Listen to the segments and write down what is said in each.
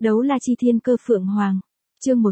Đấu la chi thiên cơ phượng hoàng. Chương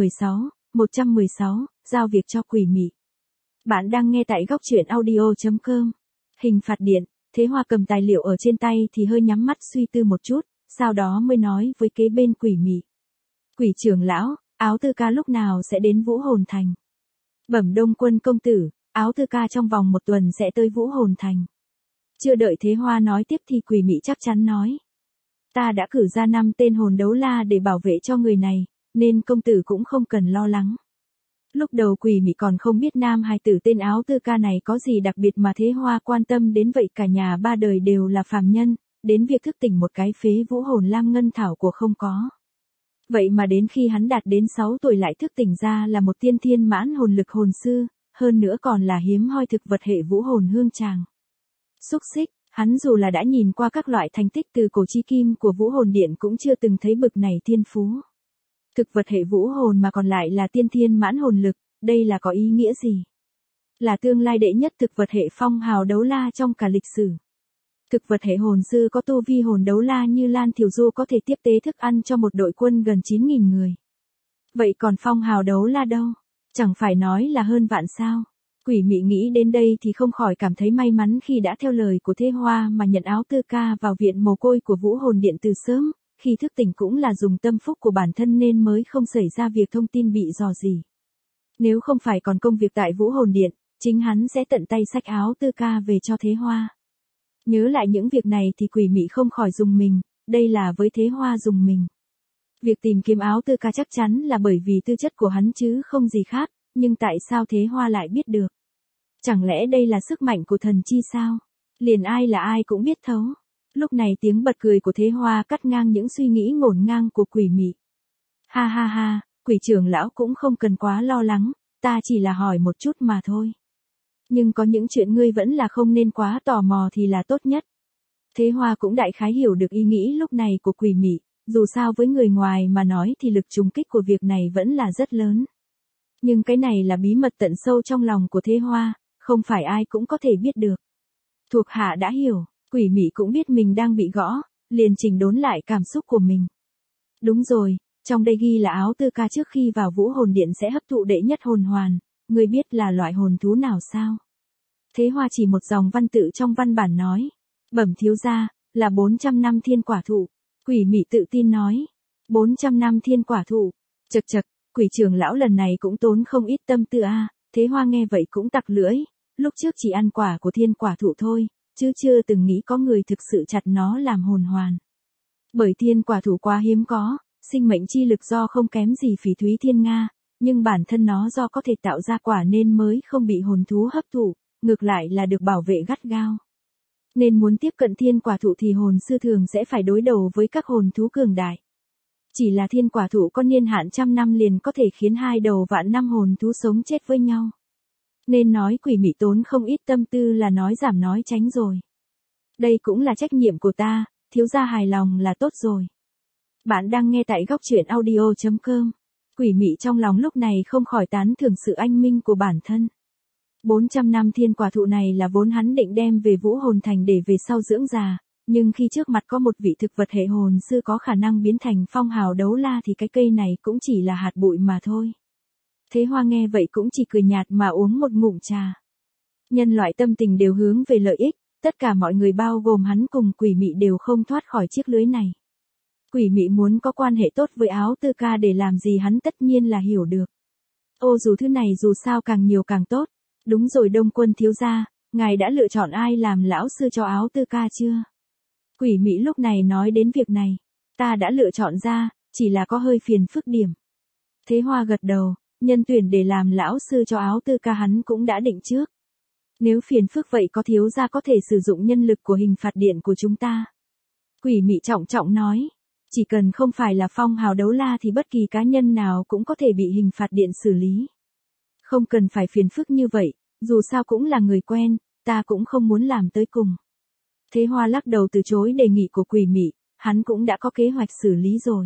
116, giao việc cho quỷ mị. Bạn đang nghe tại góc truyện audio.com. Hình phạt điện, Thế Hoa cầm tài liệu ở trên tay thì hơi nhắm mắt suy tư một chút, sau đó mới nói với kế bên quỷ mị. Quỷ trưởng lão, Áo Tư Ca lúc nào sẽ đến Vũ Hồn Thành? Bẩm Đông Quân công tử, Áo Tư Ca trong vòng 1 tuần sẽ tới Vũ Hồn Thành. Chưa đợi Thế Hoa nói tiếp thì quỷ mị chắc chắn nói. Ta đã cử ra 5 tên hồn đấu la để bảo vệ cho người này, nên công tử cũng không cần lo lắng. Lúc đầu quỷ mị còn không biết nam hài tử tên Áo Tư Ca này có gì đặc biệt mà Thế Hoa quan tâm đến vậy, cả nhà 3 đời đều là phàm nhân, đến việc thức tỉnh một cái phế vũ hồn lam ngân thảo của không có. Vậy mà đến khi hắn đạt đến 6 tuổi lại thức tỉnh ra là một tiên thiên mãn hồn lực hồn sư, hơn nữa còn là hiếm hoi thực vật hệ vũ hồn hương tràng. Xúc xích, hắn dù là đã nhìn qua các loại thành tích từ cổ chí kim của Vũ Hồn Điện cũng chưa từng thấy bực này thiên phú. Thực vật hệ vũ hồn mà còn lại là tiên thiên mãn hồn lực, đây là có ý nghĩa gì? Là tương lai đệ nhất thực vật hệ phong hào đấu la trong cả lịch sử. Thực vật hệ hồn sư có tu vi hồn đấu la như Lan Thiểu Du có thể tiếp tế thức ăn cho một đội quân gần 9.000 người. Vậy còn phong hào đấu la đâu? Chẳng phải nói là hơn vạn sao? Quỷ mị nghĩ đến đây thì không khỏi cảm thấy may mắn khi đã theo lời của Thế Hoa mà nhận Áo Tư Ca vào viện mồ côi của Vũ Hồn Điện từ sớm, khi thức tỉnh cũng là dùng tâm phúc của bản thân nên mới không xảy ra việc thông tin bị dò dỉ. Nếu không phải còn công việc tại Vũ Hồn Điện, chính hắn sẽ tận tay xách Áo Tư Ca về cho Thế Hoa. Nhớ lại những việc này thì quỷ mị không khỏi rùng mình, đây là với Thế Hoa rùng mình. Việc tìm kiếm Áo Tư Ca chắc chắn là bởi vì tư chất của hắn chứ không gì khác, nhưng tại sao Thế Hoa lại biết được? Chẳng lẽ đây là sức mạnh của thần chi sao? Liền ai là ai cũng biết thấu. Lúc này tiếng bật cười của Thế Hoa cắt ngang những suy nghĩ ngổn ngang của quỷ mị. Ha ha ha, quỷ trưởng lão cũng không cần quá lo lắng, ta chỉ là hỏi một chút mà thôi. Nhưng có những chuyện ngươi vẫn là không nên quá tò mò thì là tốt nhất. Thế Hoa cũng đại khái hiểu được ý nghĩ lúc này của quỷ mị, dù sao với người ngoài mà nói thì lực trùng kích của việc này vẫn là rất lớn. Nhưng cái này là bí mật tận sâu trong lòng của Thế Hoa, không phải ai cũng có thể biết được. Thuộc hạ đã hiểu, quỷ mị cũng biết mình đang bị gõ, liền chỉnh đốn lại cảm xúc của mình. Đúng rồi, trong đây ghi là Áo Tư Ca trước khi vào Vũ Hồn Điện sẽ hấp thụ đệ nhất hồn hoàn, ngươi biết là loại hồn thú nào sao? Thế Hoa chỉ một dòng văn tự trong văn bản nói. Bẩm thiếu gia, là 400 năm thiên quả thụ. Quỷ mị tự tin nói. 400 năm thiên quả thụ. Chật chật, quỷ trưởng lão lần này cũng tốn không ít tâm tư a. Thế Hoa nghe vậy cũng tặc lưỡi, lúc trước chỉ ăn quả của thiên quả thụ thôi, chứ chưa từng nghĩ có người thực sự chặt nó làm hồn hoàn. Bởi thiên quả thụ quá hiếm có, sinh mệnh chi lực do không kém gì phỉ thúy thiên nga, nhưng bản thân nó do có thể tạo ra quả nên mới không bị hồn thú hấp thụ, ngược lại là được bảo vệ gắt gao. Nên muốn tiếp cận thiên quả thụ thì hồn sư thường sẽ phải đối đầu với các hồn thú cường đại. Chỉ là thiên quả thụ có niên hạn 100 năm liền có thể khiến 2 đầu vạn năm hồn thú sống chết với nhau. Nên nói quỷ mị tốn không ít tâm tư là nói giảm nói tránh rồi. Đây cũng là trách nhiệm của ta, thiếu gia hài lòng là tốt rồi. Bạn đang nghe tại góc truyện audio.com. Quỷ mị trong lòng lúc này không khỏi tán thưởng sự anh minh của bản thân. 400 năm thiên quả thụ này là vốn hắn định đem về Vũ Hồn Thành để về sau dưỡng già, nhưng khi trước mặt có một vị thực vật hệ hồn sư có khả năng biến thành phong hào đấu la thì cái cây này cũng chỉ là hạt bụi mà thôi. Thế Hoa nghe vậy cũng chỉ cười nhạt mà uống một ngụm trà. Nhân loại tâm tình đều hướng về lợi ích, tất cả mọi người bao gồm hắn cùng quỷ mị đều không thoát khỏi chiếc lưới này. Quỷ mị muốn có quan hệ tốt với Áo Tư Ca để làm gì hắn tất nhiên là hiểu được. Ô dù thứ này dù sao càng nhiều càng tốt. Đúng rồi Đông Quân thiếu gia, ngài đã lựa chọn ai làm lão sư cho Áo Tư Ca chưa? Quỷ mị lúc này nói đến việc này. Ta đã lựa chọn ra, chỉ là có hơi phiền phức điểm. Thế Hoa gật đầu, nhân tuyển để làm lão sư cho Áo Tư Ca hắn cũng đã định trước. Nếu phiền phức vậy có thiếu gia có thể sử dụng nhân lực của hình phạt điện của chúng ta. Quỷ mị trọng trọng nói. Chỉ cần không phải là phong hào đấu la thì bất kỳ cá nhân nào cũng có thể bị hình phạt điện xử lý. Không cần phải phiền phức như vậy, dù sao cũng là người quen, ta cũng không muốn làm tới cùng. Thế Hoa lắc đầu từ chối đề nghị của quỷ mị, hắn cũng đã có kế hoạch xử lý rồi.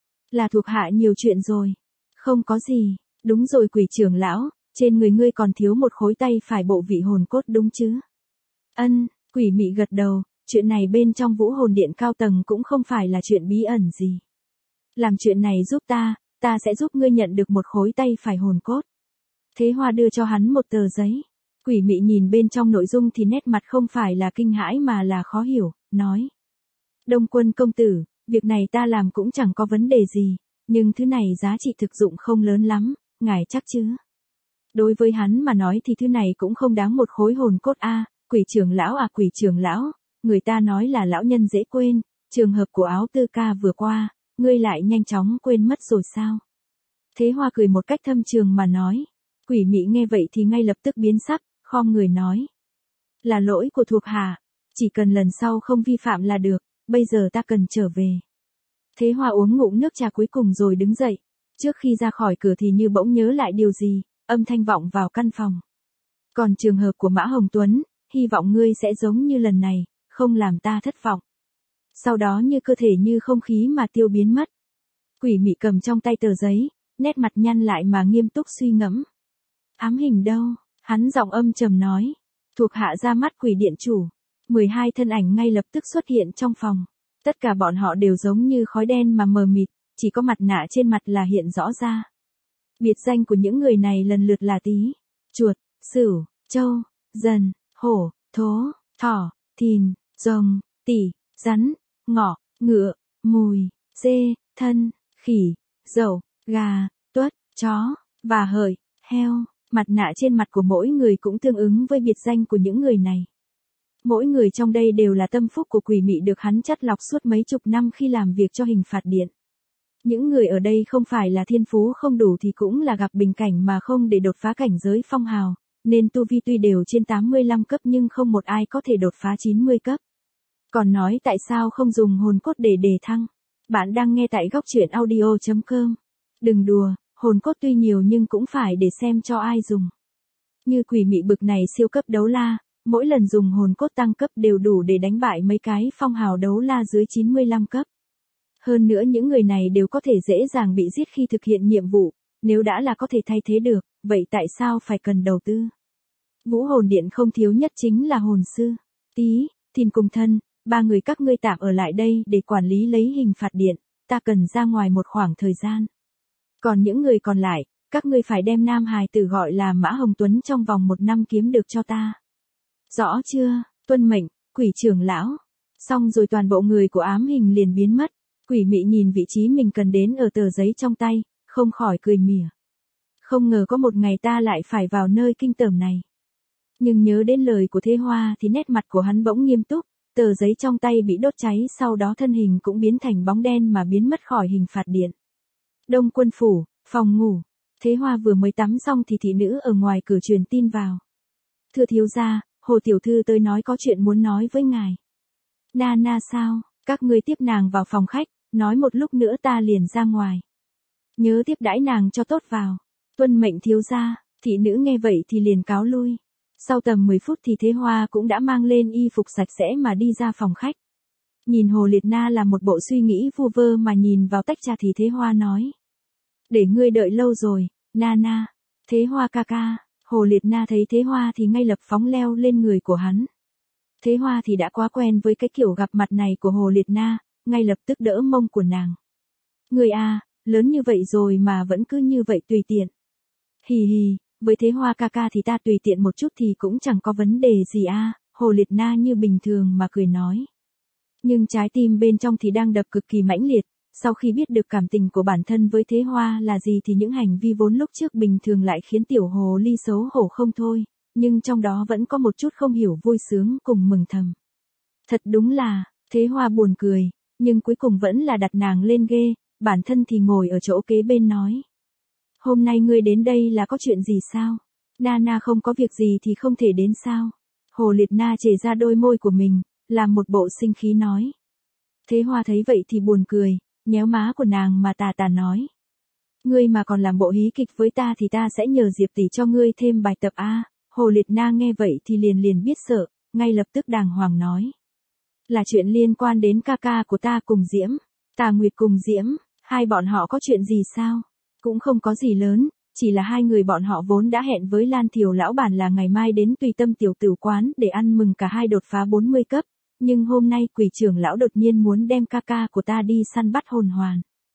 Là thuộc hạ nhiều chuyện rồi. Không có gì, đúng rồi quỷ trưởng lão, trên người ngươi còn thiếu một khối tay phải bộ vị hồn cốt đúng chứ? Ân, quỷ mị gật đầu, chuyện này bên trong Vũ Hồn Điện cao tầng cũng không phải là chuyện bí ẩn gì. Làm chuyện này giúp ta sẽ giúp ngươi nhận được một khối tay phải hồn cốt. Thế Hoa đưa cho hắn một tờ giấy. Quỷ mị nhìn bên trong nội dung thì nét mặt không phải là kinh hãi mà là khó hiểu, nói. Đông Quân công tử, việc này ta làm cũng chẳng có vấn đề gì, nhưng thứ này giá trị thực dụng không lớn lắm, ngài chắc chứ? Đối với hắn mà nói thì thứ này cũng không đáng một khối hồn cốt a. Quỷ trưởng lão à, quỷ trưởng lão, người ta nói là lão nhân dễ quên, trường hợp của Áo Tư ca vừa qua, ngươi lại nhanh chóng quên mất rồi sao? Thế Hoa cười một cách thâm trường mà nói. Quỷ mị nghe vậy thì ngay lập tức biến sắc, khom người nói. Là lỗi của thuộc hạ, chỉ cần lần sau không vi phạm là được, bây giờ ta cần trở về. Thế Hoa uống ngụm nước trà cuối cùng rồi đứng dậy. Trước khi ra khỏi cửa thì như bỗng nhớ lại điều gì, âm thanh vọng vào căn phòng. Còn trường hợp của Mã Hồng Tuấn, hy vọng ngươi sẽ giống như lần này, không làm ta thất vọng. Sau đó như cơ thể như không khí mà tiêu biến mất. Quỷ mị cầm trong tay tờ giấy, nét mặt nhăn lại mà nghiêm túc suy ngẫm. Ám hình đâu? Hắn giọng âm trầm nói. Thuộc hạ ra mắt quỷ điện chủ. 12 thân ảnh ngay lập tức xuất hiện trong phòng. Tất cả bọn họ đều giống như khói đen mà mờ mịt, chỉ có mặt nạ trên mặt là hiện rõ ra. Biệt danh của những người này lần lượt là Tý, Chuột, Sửu, Trâu, Dần, Hổ, Thố, Thỏ, Thìn, Rồng, Tỉ, Rắn, Ngọ, Ngựa, Mùi, Dê, Thân, Khỉ, Dậu, Gà, Tuất, Chó, và Hợi, Heo. Mặt nạ trên mặt của mỗi người cũng tương ứng với biệt danh của những người này. Mỗi người trong đây đều là tâm phúc của quỷ mị được hắn chắt lọc suốt mấy chục năm khi làm việc cho hình phạt điện. Những người ở đây không phải là thiên phú không đủ thì cũng là gặp bình cảnh mà không để đột phá cảnh giới phong hào, nên tu vi tuy đều trên 85 cấp nhưng không một ai có thể đột phá 90 cấp. Còn nói tại sao không dùng hồn cốt để đề thăng? Bạn đang nghe tại góc truyện audio.com. Đừng đùa, hồn cốt tuy nhiều nhưng cũng phải để xem cho ai dùng. Như quỷ mị bực này siêu cấp đấu la, mỗi lần dùng hồn cốt tăng cấp đều đủ để đánh bại mấy cái phong hào đấu la dưới 95 cấp. Hơn nữa những người này đều có thể dễ dàng bị giết khi thực hiện nhiệm vụ, nếu đã là có thể thay thế được, vậy tại sao phải cần đầu tư? Vũ hồn điện không thiếu nhất chính là hồn sư. Tý, Thìn cùng Thân, ba người các ngươi tạm ở lại đây để quản lý lấy hình phạt điện, ta cần ra ngoài một khoảng thời gian. Còn những người còn lại, các ngươi phải đem nam hài tử gọi là Mã Hồng Tuấn trong vòng 1 năm kiếm được cho ta. Rõ chưa? Tuân mệnh, quỷ trưởng lão. Xong rồi toàn bộ người của ám hình liền biến mất. Quỷ mị nhìn vị trí mình cần đến ở tờ giấy trong tay, không khỏi cười mỉa. Không ngờ có một ngày ta lại phải vào nơi kinh tởm này. Nhưng nhớ đến lời của Thế Hoa thì nét mặt của hắn bỗng nghiêm túc, tờ giấy trong tay bị đốt cháy sau đó thân hình cũng biến thành bóng đen mà biến mất khỏi hình phạt điện. Đông Quân phủ, phòng ngủ. Thế Hoa vừa mới tắm xong thì thị nữ ở ngoài cửa truyền tin vào. Thưa thiếu gia, Hồ tiểu thư tới nói có chuyện muốn nói với ngài. Na sao, các ngươi tiếp nàng vào phòng khách, nói một lúc nữa ta liền ra ngoài. Nhớ tiếp đãi nàng cho tốt vào. Tuân mệnh thiếu gia. Thị nữ nghe vậy thì liền cáo lui. Sau tầm 10 phút thì Thế Hoa cũng đã mang lên y phục sạch sẽ mà đi ra phòng khách. Nhìn Hồ Liệt Na là một bộ suy nghĩ vu vơ mà nhìn vào tách trà thì Thế Hoa nói. Để ngươi đợi lâu rồi, Na. Thế Hoa ca ca. Hồ Liệt Na thấy Thế Hoa thì ngay lập phóng leo lên người của hắn. Thế Hoa thì đã quá quen với cái kiểu gặp mặt này của Hồ Liệt Na, ngay lập tức đỡ mông của nàng. Người à, lớn như vậy rồi mà vẫn cứ như vậy tùy tiện. Hì, với Thế Hoa ca ca thì ta tùy tiện một chút thì cũng chẳng có vấn đề gì à, Hồ Liệt Na như bình thường mà cười nói. Nhưng trái tim bên trong thì đang đập cực kỳ mãnh liệt, sau khi biết được cảm tình của bản thân với Thế Hoa là gì thì những hành vi vốn lúc trước bình thường lại khiến tiểu hồ ly xấu hổ không thôi, nhưng trong đó vẫn có một chút không hiểu vui sướng cùng mừng thầm. Thật đúng là, Thế Hoa buồn cười, nhưng cuối cùng vẫn là đặt nàng lên ghê, bản thân thì ngồi ở chỗ kế bên nói. Hôm nay ngươi đến đây là có chuyện gì sao? Na không có việc gì thì không thể đến sao? Hồ Liệt Na chề ra đôi môi của mình, làm một bộ sinh khí nói. Thế Hoa thấy vậy thì buồn cười, nhéo má của nàng mà tà nói. Ngươi mà còn làm bộ hí kịch với ta thì ta sẽ nhờ Diệp tỷ cho ngươi thêm bài tập a. Hồ Liệt Na nghe vậy thì liền biết sợ, ngay lập tức đàng hoàng nói. Là chuyện liên quan đến ca ca của ta cùng Diễm, Tà Nguyệt cùng Diễm, hai bọn họ có chuyện gì sao? Cũng không có gì lớn, chỉ là hai người bọn họ vốn đã hẹn với Lan Thiều lão bản là ngày mai đến Tùy Tâm tiểu tử quán để ăn mừng cả hai đột phá 40 cấp, nhưng hôm nay quỷ trưởng lão đột nhiên muốn đem ca ca của ta đi săn bắt hồn hoàn.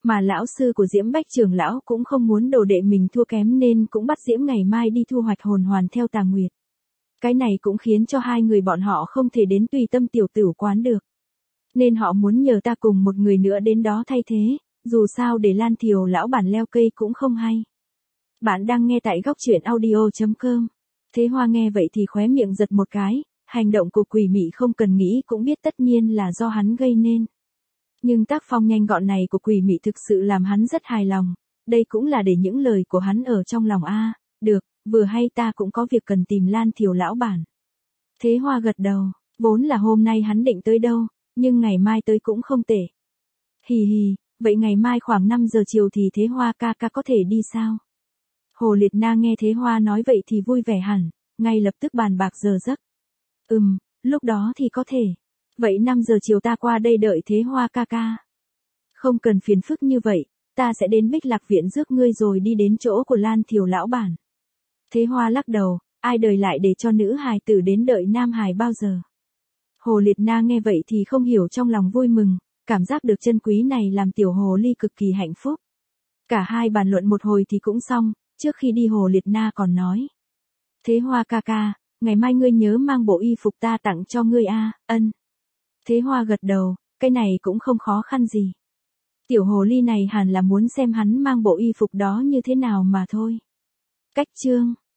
Mà lão sư của Diễm Bách trưởng lão cũng không muốn đồ đệ mình thua kém nên cũng bắt Diễm ngày mai đi thu hoạch hồn hoàn theo Tà Nguyệt. Cái này cũng khiến cho hai người bọn họ không thể đến Tùy Tâm tiểu tử quán được. Nên họ muốn nhờ ta cùng một người nữa đến đó thay thế, dù sao để Lan Thiều lão bản leo cây cũng không hay. Bạn đang nghe tại góc truyện audio.com. Thế Hoa nghe vậy thì khóe miệng giật một cái, hành động của quỷ mị không cần nghĩ cũng biết tất nhiên là do hắn gây nên. Nhưng tác phong nhanh gọn này của quỷ mị thực sự làm hắn rất hài lòng, đây cũng là để những lời của hắn ở trong lòng được, vừa hay ta cũng có việc cần tìm Lan Thiều lão bản. Thế Hoa gật đầu, vốn là hôm nay hắn định tới đâu, nhưng ngày mai tới cũng không tệ. Hì hì, vậy ngày mai khoảng 5 giờ chiều thì Thế Hoa ca ca có thể đi sao? Hồ Liệt Na nghe Thế Hoa nói vậy thì vui vẻ hẳn, ngay lập tức bàn bạc giờ giấc. Lúc đó thì có thể. Vậy 5 giờ chiều ta qua đây đợi Thế Hoa ca ca. Không cần phiền phức như vậy, ta sẽ đến Bích Lạc Viện rước ngươi rồi đi đến chỗ của Lan Thiều lão bản. Thế Hoa lắc đầu, ai đời lại để cho nữ hài tử đến đợi nam hài bao giờ. Hồ Liệt Na nghe vậy thì không hiểu trong lòng vui mừng, cảm giác được chân quý này làm tiểu hồ ly cực kỳ hạnh phúc. Cả hai bàn luận một hồi thì cũng xong, trước khi đi Hồ Liệt Na còn nói. Thế Hoa ca ca, ngày mai ngươi nhớ mang bộ y phục ta tặng cho ngươi ân. Thế Hoa gật đầu, cái này cũng không khó khăn gì. Tiểu hồ ly này hẳn là muốn xem hắn mang bộ y phục đó như thế nào mà thôi. Cách chương